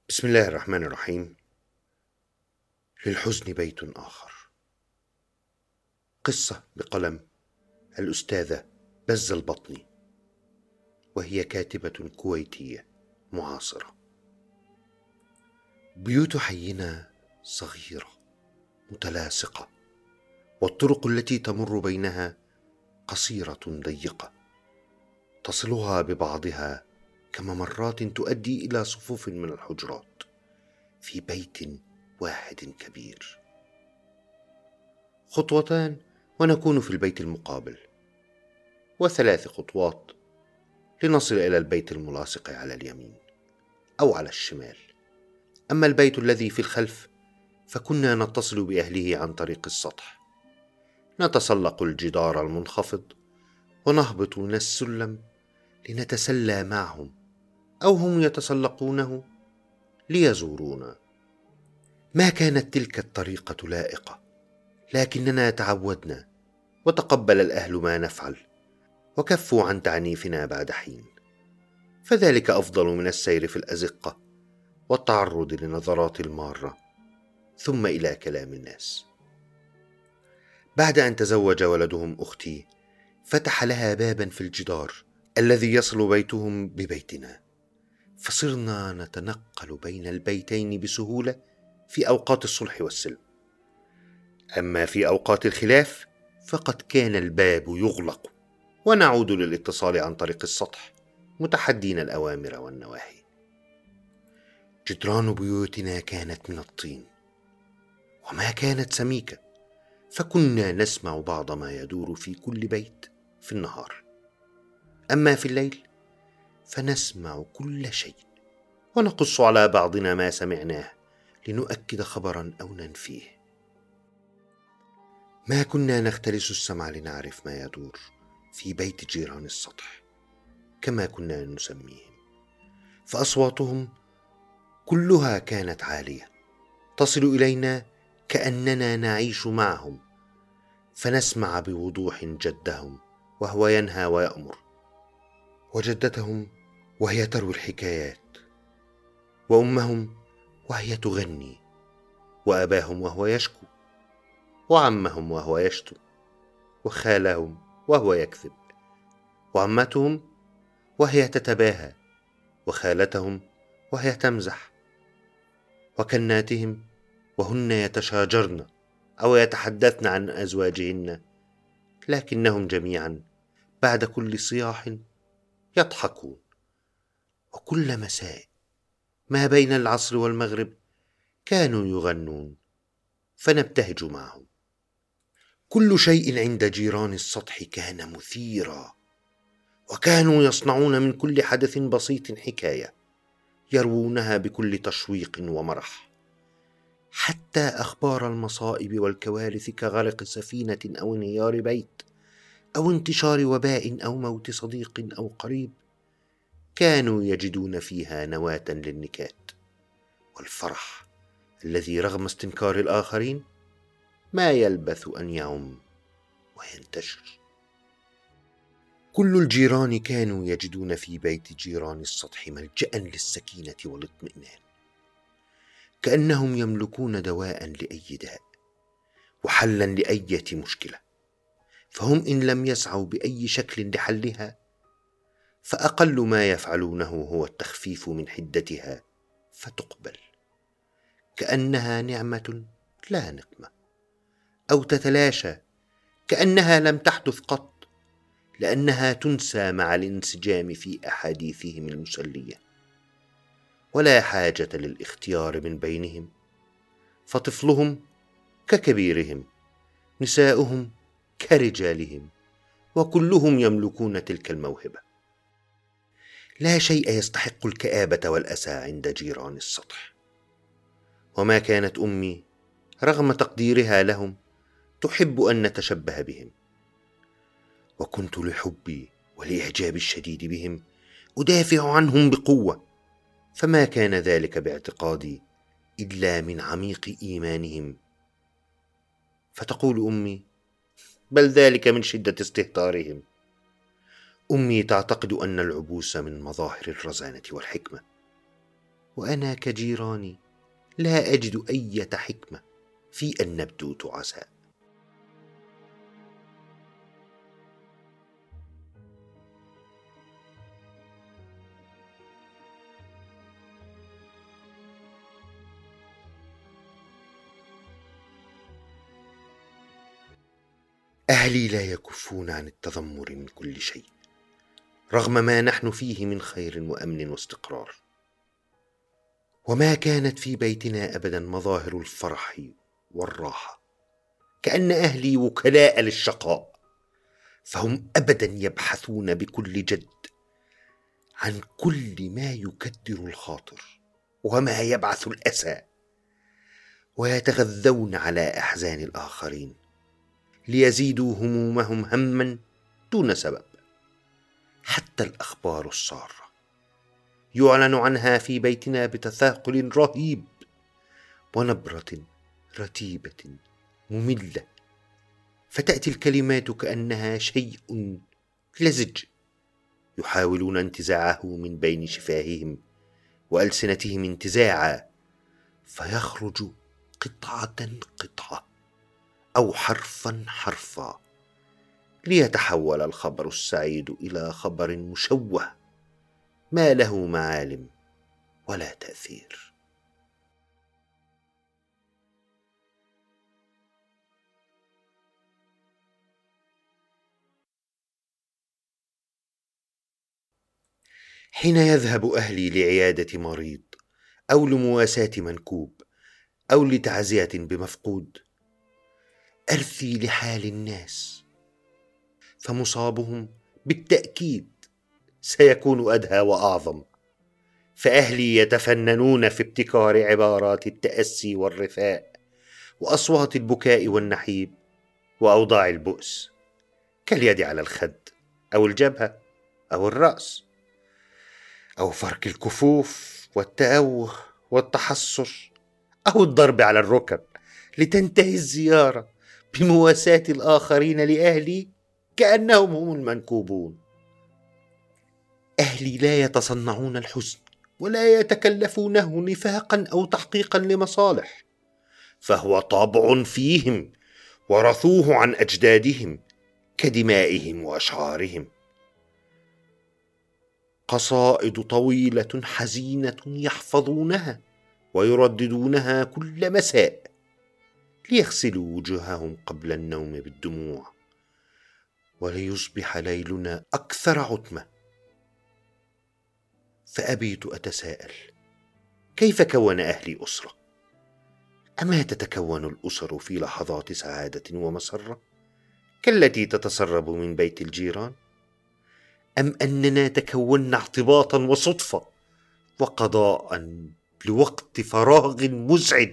بسم الله الرحمن الرحيم. للحزن بيت آخر. قصة بقلم الأستاذة بزة البطني، وهي كاتبة كويتية معاصرة. بيوت حينا صغيرة متلاصقة، والطرق التي تمر بينها قصيرة ضيقة، تصلها ببعضها كممرات تؤدي إلى صفوف من الحجرات في بيت واحد كبير. خطوتان ونكون في البيت المقابل، وثلاث خطوات لنصل إلى البيت الملاصق على اليمين أو على الشمال. أما البيت الذي في الخلف فكنا نتصل بأهله عن طريق السطح، نتسلق الجدار المنخفض ونهبط من السلم لنتسلى معهم، أو هم يتسلقونه ليزورونا. ما كانت تلك الطريقة لائقة، لكننا تعودنا، وتقبل الأهل ما نفعل، وكفوا عن تعنيفنا بعد حين، فذلك أفضل من السير في الأزقة والتعرض لنظرات المارة ثم إلى كلام الناس. بعد أن تزوج ولدهم أختي، فتح لها بابا في الجدار الذي يصل بيتهم ببيتنا، فصرنا نتنقل بين البيتين بسهولة في أوقات الصلح والسلم. أما في أوقات الخلاف فقد كان الباب يغلق، ونعود للاتصال عن طريق السطح متحدين الأوامر والنواهي. جدران بيوتنا كانت من الطين، وما كانت سميكة، فكنا نسمع بعض ما يدور في كل بيت في النهار. أما في الليل فنسمع كل شيء، ونقص على بعضنا ما سمعناه لنؤكد خبرا أو ننفيه. ما كنا نختلس السمع لنعرف ما يدور في بيت جيران السطح كما كنا نسميهم، فأصواتهم كلها كانت عالية، تصل إلينا كأننا نعيش معهم، فنسمع بوضوح جدهم وهو ينهى ويأمر، وجدتهم وهي تروي الحكايات، وأمهم وهي تغني، وأباهم وهو يشكو، وعمهم وهو يشتم، وخالهم وهو يكذب، وعمتهم وهي تتباهى، وخالتهم وهي تمزح، وكناتهم وهن يتشاجرن أو يتحدثن عن أزواجهن، لكنهم جميعا بعد كل صياح يضحكون. وكل مساء ما بين العصر والمغرب كانوا يغنون، فنبتهج معهم. كل شيء عند جيران السطح كان مثيرا، وكانوا يصنعون من كل حدث بسيط حكاية يروونها بكل تشويق ومرح، حتى أخبار المصائب والكوارث كغرق سفينة أو انهيار بيت أو انتشار وباء أو موت صديق أو قريب، كانوا يجدون فيها نواة للنكات والفرح الذي رغم استنكار الآخرين ما يلبث أن يعم وينتشر. كل الجيران كانوا يجدون في بيت جيران السطح ملجأ للسكينة والاطمئنان، كأنهم يملكون دواء لأي داء وحلا لأي مشكلة، فهم إن لم يسعوا بأي شكل لحلها فأقل ما يفعلونه هو التخفيف من حدتها فتقبل كأنها نعمة لا نقمة، أو تتلاشى كأنها لم تحدث قط، لأنها تنسى مع الانسجام في أحاديثهم المسلية. ولا حاجة للاختيار من بينهم، فطفلهم ككبيرهم، نساؤهم كرجالهم، وكلهم يملكون تلك الموهبة. لا شيء يستحق الكآبة والأسى عند جيران السطح. وما كانت أمي رغم تقديرها لهم تحب أن نتشبه بهم، وكنت لحبي والإعجاب الشديد بهم أدافع عنهم بقوة، فما كان ذلك باعتقادي إلا من عميق إيمانهم. فتقول أمي: بل ذلك من شدة استهتارهم. أمي تعتقد أن العبوس من مظاهر الرزانة والحكمة، وأنا كجيراني لا أجد أي حكمة في أن نبدو تعساء. أهلي لا يكفون عن التذمر من كل شيء، رغم ما نحن فيه من خير وأمن واستقرار. وما كانت في بيتنا أبدا مظاهر الفرح والراحة، كأن أهلي وكلاء للشقاء، فهم أبدا يبحثون بكل جد عن كل ما يكدر الخاطر وما يبعث الأسى، ويتغذون على أحزان الآخرين ليزيدوا همومهم هما دون سبب. حتى الأخبار السارة يعلن عنها في بيتنا بتثاقل رهيب ونبرة رتيبة مملة، فتأتي الكلمات كأنها شيء لزج يحاولون انتزاعه من بين شفاههم وألسنتهم انتزاعا، فيخرج قطعة قطعة أو حرفا حرفا، ليتحول الخبر السعيد إلى خبر مشوه ما له معالم ولا تأثير. حين يذهب أهلي لعيادة مريض أو لمواساة منكوب أو لتعزية بمفقود، أرثي لحال الناس، فمصابهم بالتأكيد سيكون أدهى وأعظم. فأهلي يتفننون في ابتكار عبارات التأسي والرثاء وأصوات البكاء والنحيب وأوضاع البؤس، كاليد على الخد أو الجبهة أو الرأس، أو فرك الكفوف والتأوه والتحسر، أو الضرب على الركب، لتنتهي الزيارة بمواساة الآخرين لأهلي كأنهم هم المنكوبون. أهلي لا يتصنعون الحزن ولا يتكلفونه نفاقا أو تحقيقا لمصالح، فهو طابع فيهم ورثوه عن أجدادهم كدمائهم وأشعارهم. قصائد طويلة حزينة يحفظونها ويرددونها كل مساء ليغسلوا وجوههم قبل النوم بالدموع، وليصبح ليلنا أكثر عتمة. فأبيت أتساءل، كيف كون أهلي أسرة؟ أما تتكون الأسر في لحظات سعادة ومسرة كالتي تتسرب من بيت الجيران، أم أننا تكوننا اعتباطا وصدفة وقضاء لوقت فراغ مزعج؟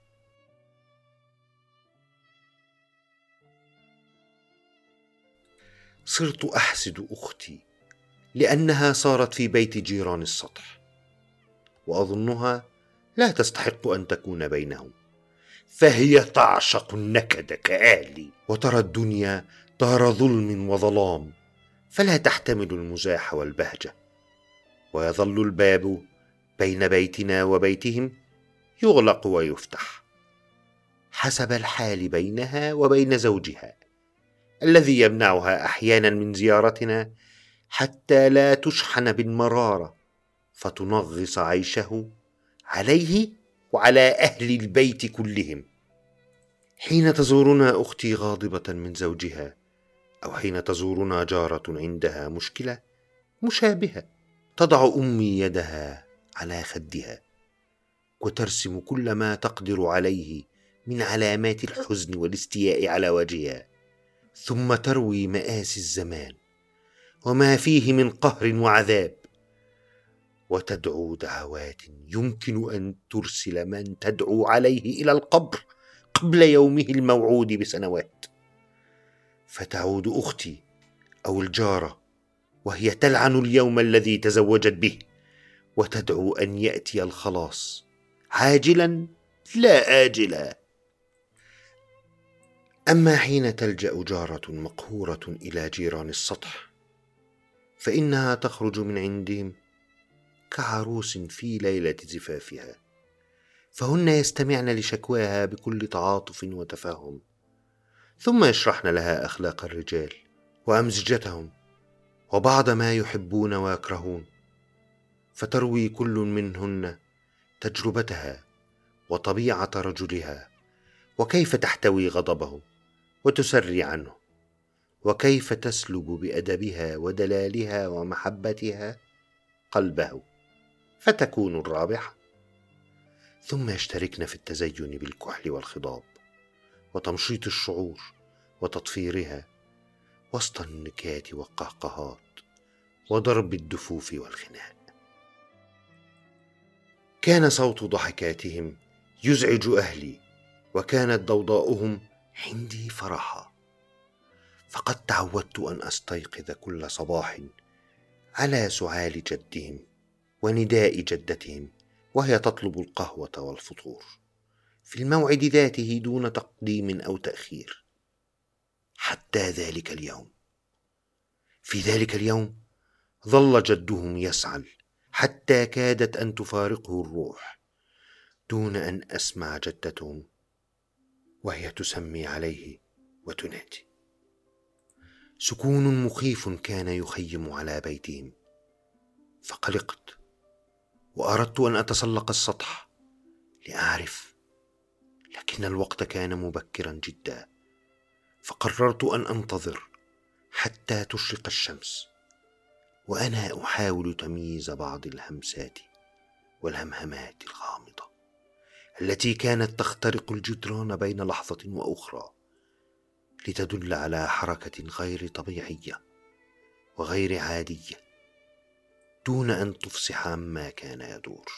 صرت أحسد أختي لأنها صارت في بيت جيران السطح، وأظنها لا تستحق أن تكون بينهم، فهي تعشق النكد كأهلي وترى الدنيا دار ظلم وظلام، فلا تحتمل المزاح والبهجة، ويظل الباب بين بيتنا وبيتهم يغلق ويفتح حسب الحال بينها وبين زوجها الذي يمنعها أحيانا من زيارتنا حتى لا تشحن بالمرارة فتنغص عيشه عليه وعلى أهل البيت كلهم. حين تزورنا أختي غاضبة من زوجها، أو حين تزورنا جارة عندها مشكلة مشابهة، تضع أمي يدها على خدها وترسم كل ما تقدر عليه من علامات الحزن والاستياء على وجهها، ثم تروي مآسي الزمان وما فيه من قهر وعذاب، وتدعو دعوات يمكن أن ترسل من تدعو عليه إلى القبر قبل يومه الموعود بسنوات. فتعود أختي أو الجارة وهي تلعن اليوم الذي تزوجت به، وتدعو أن يأتي الخلاص عاجلا لا آجلا. أما حين تلجأ جارة مقهورة إلى جيران السطح، فإنها تخرج من عندهم كعروس في ليلة زفافها، فهن يستمعن لشكواها بكل تعاطف وتفهم، ثم يشرحن لها أخلاق الرجال وأمزجتهم وبعض ما يحبون ويكرهون، فتروي كل منهن تجربتها وطبيعة رجلها، وكيف تحتوي غضبه وتسري عنه، وكيف تسلب بأدبها ودلالها ومحبتها قلبه فتكون الرابحة. ثم يشتركن في التزين بالكحل والخضاب وتمشيط الشعور وتطفيرها وسط النكات والقهقهات وضرب الدفوف والخناق. كان صوت ضحكاتهم يزعج أهلي، وكانت ضوضاؤهم عندي فرحا، فقد تعودت أن أستيقظ كل صباح على سعال جدهم ونداء جدتهم وهي تطلب القهوة والفطور في الموعد ذاته دون تقديم أو تأخير. حتى ذلك اليوم، في ذلك اليوم ظل جدهم يسعل حتى كادت أن تفارقه الروح، دون أن أسمع جدتهم وهي تسمي عليه وتنادي. سكون مخيف كان يخيم على بيتهم، فقلقت وأردت أن أتسلق السطح لأعرف، لكن الوقت كان مبكرا جدا، فقررت أن أنتظر حتى تشرق الشمس وأنا أحاول تمييز بعض الهمسات والهمهمات الغامضة التي كانت تخترق الجدران بين لحظة وأخرى لتدل على حركة غير طبيعية وغير عادية دون أن تفصح عما كان يدور.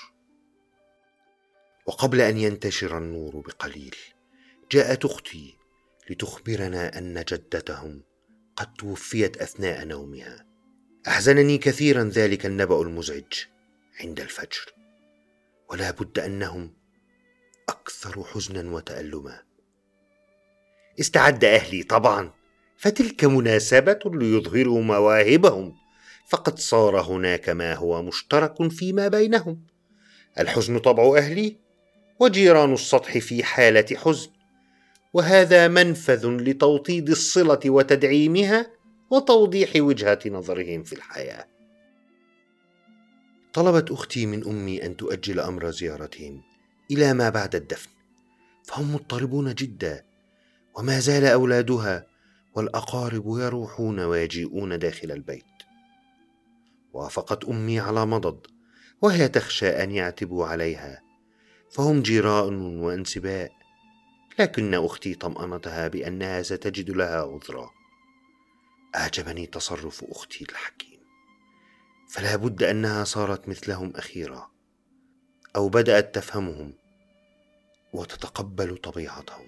وقبل أن ينتشر النور بقليل جاءت أختي لتخبرنا أن جدتهم قد توفيت أثناء نومها. أحزنني كثيرا ذلك النبأ المزعج عند الفجر، ولا بد أنهم أكثر حزنا وتألما. استعد أهلي طبعا، فتلك مناسبة ليظهروا مواهبهم، فقد صار هناك ما هو مشترك فيما بينهم: الحزن طبع أهلي، وجيران السطح في حالة حزن، وهذا منفذ لتوطيد الصلة وتدعيمها وتوضيح وجهة نظرهم في الحياة. طلبت أختي من أمي أن تؤجل أمر زيارتهم إلى ما بعد الدفن، فهم مضطربون جدا، وما زال أولادها والأقارب يروحون ويجيئون داخل البيت. وافقت أمي على مضض، وهي تخشى أن يعتبوا عليها، فهم جيران وأنسباء، لكن أختي طمأنتها بأنها ستجد لها عذرا. أعجبني تصرف أختي الحكيم، فلا بد أنها صارت مثلهم أخيرا، أو بدأت تفهمهم وتتقبل طبيعتهم.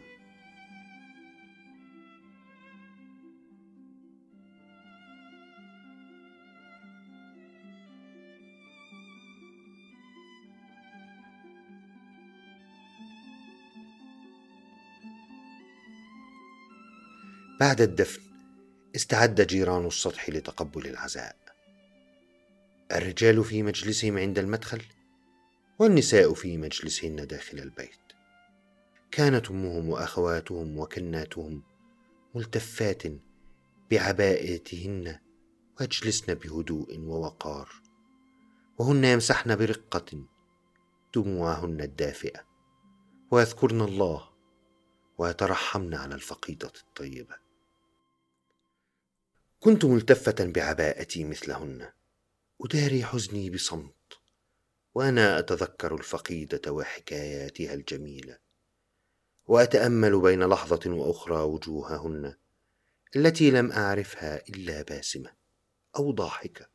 بعد الدفن استعد جيران السطح لتقبل العزاء، الرجال في مجلسهم عند المدخل، والنساء في مجلسهن داخل البيت. كانت أمهم وأخواتهم وكناتهم ملتفات بعبائتهن ويجلسن بهدوء ووقار، وهن يمسحن برقة دموعهن الدافئة ويذكرن الله ويترحمن على الفقيدة الطيبة. كنت ملتفة بعباءتي مثلهن، أداري حزني بصمت وأنا أتذكر الفقيدة وحكاياتها الجميلة، وأتأمل بين لحظة وأخرى وجوههن التي لم أعرفها إلا باسمة أو ضاحكة،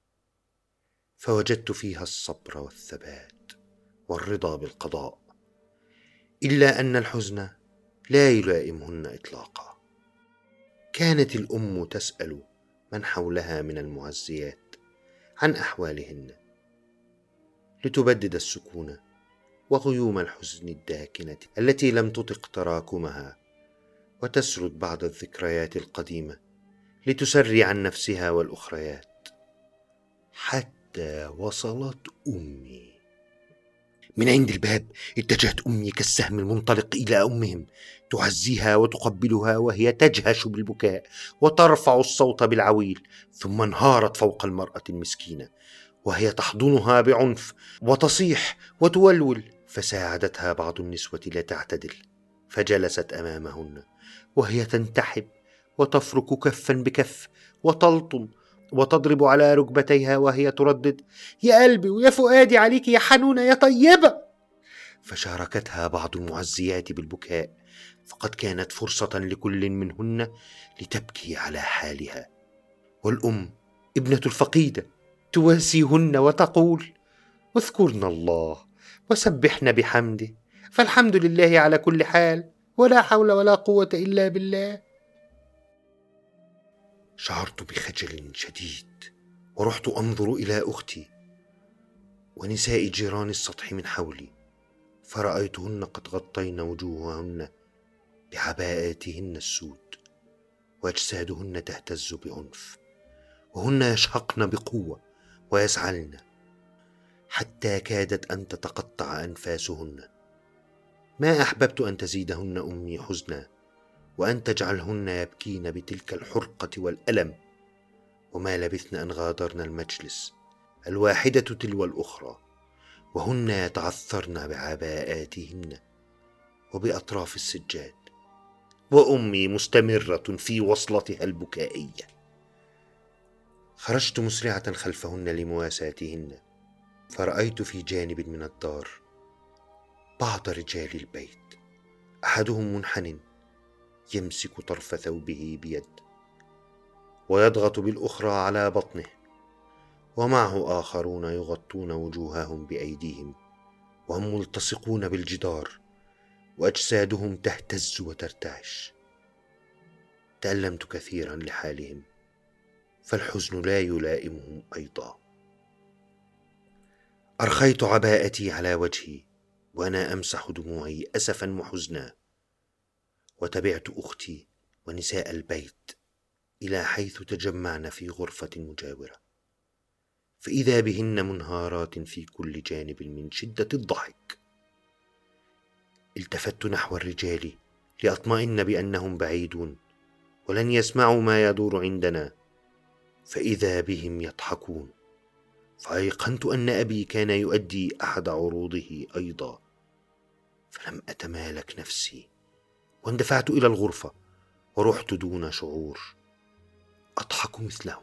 فوجدت فيها الصبر والثبات والرضا بالقضاء، إلا أن الحزن لا يلائمهن إطلاقا. كانت الأم تسأل من حولها من المعزيات عن أحوالهن لتبدد السكون وغيوم الحزن الداكنة التي لم تطق تراكمها، وتسرد بعض الذكريات القديمة لتسري عن نفسها والأخريات، حتى حتى وصلت أمي. من عند الباب اتجهت أمي كالسهم المنطلق إلى أمهم، تعزيها وتقبلها وهي تجهش بالبكاء وترفع الصوت بالعويل، ثم انهارت فوق المرأة المسكينة وهي تحضنها بعنف وتصيح وتولول. فساعدتها بعض النسوة لتعتدل، فجلست أمامهن وهي تنتحب وتفرك كفا بكف وتلطم وتضرب على ركبتيها وهي تردد: يا قلبي ويا فؤادي عليك يا حنونة يا طيبة. فشاركتها بعض المعزيات بالبكاء، فقد كانت فرصة لكل منهن لتبكي على حالها. والأم ابنة الفقيدة تواسيهن وتقول: اذكرن الله وسبحن بحمده، فالحمد لله على كل حال، ولا حول ولا قوة إلا بالله. شعرت بخجل شديد ورحت أنظر إلى أختي ونساء جيران السطح من حولي، فرأيتهن قد غطين وجوههن بعباءاتهن السود، وأجسادهن تهتز بعنف، وهن يشهقن بقوة ويسعلن حتى كادت أن تتقطع أنفاسهن. ما أحببت أن تزيدهن أمي حزنا وأن تجعلهن يبكين بتلك الحرقة والألم، وما لبثن أن غادرن المجلس الواحدة تلو الأخرى وهن يتعثرن بعباءاتهن وبأطراف السجاد، وأمي مستمرة في وصلتها البكائية. خرجت مسرعة خلفهن لمواساتهن، فرأيت في جانب من الدار بعض رجال البيت، أحدهم منحن يمسك طرف ثوبه بيد ويضغط بالأخرى على بطنه، ومعه آخرون يغطون وجوههم بأيديهم وهم ملتصقون بالجدار وأجسادهم تهتز وترتعش. تألمت كثيرا لحالهم، فالحزن لا يلائمهم أيضا. أرخيت عباءتي على وجهي وأنا أمسح دموعي أسفا وحزنا، وتبعت أختي ونساء البيت إلى حيث تجمعن في غرفة مجاورة، فإذا بهن منهارات في كل جانب من شدة الضحك. التفت نحو الرجال لأطمئن بأنهم بعيدون ولن يسمعوا ما يدور عندنا، فإذا بهم يضحكون، فأيقنت أن أبي كان يؤدي أحد عروضه أيضا، فلم أتمالك نفسي واندفعت إلى الغرفة ورحت دون شعور أضحك مثلهم.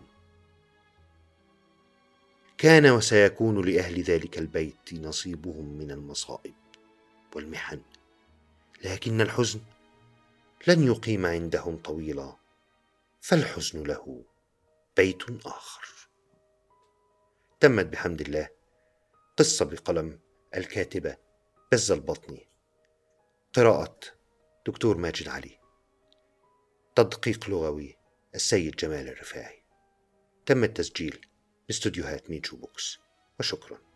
كان وسيكون لأهل ذلك البيت نصيبهم من المصائب والمحن، لكن الحزن لن يقيم عندهم طويلا، فالحزن له بيت آخر. تمت بحمد الله قصة بقلم الكاتبة بزة البطني، قراءة دكتور ماجد علي، تدقيق لغوي السيد جمال الرفاعي. تم التسجيل باستوديوهات ميجو بوكس، وشكرا.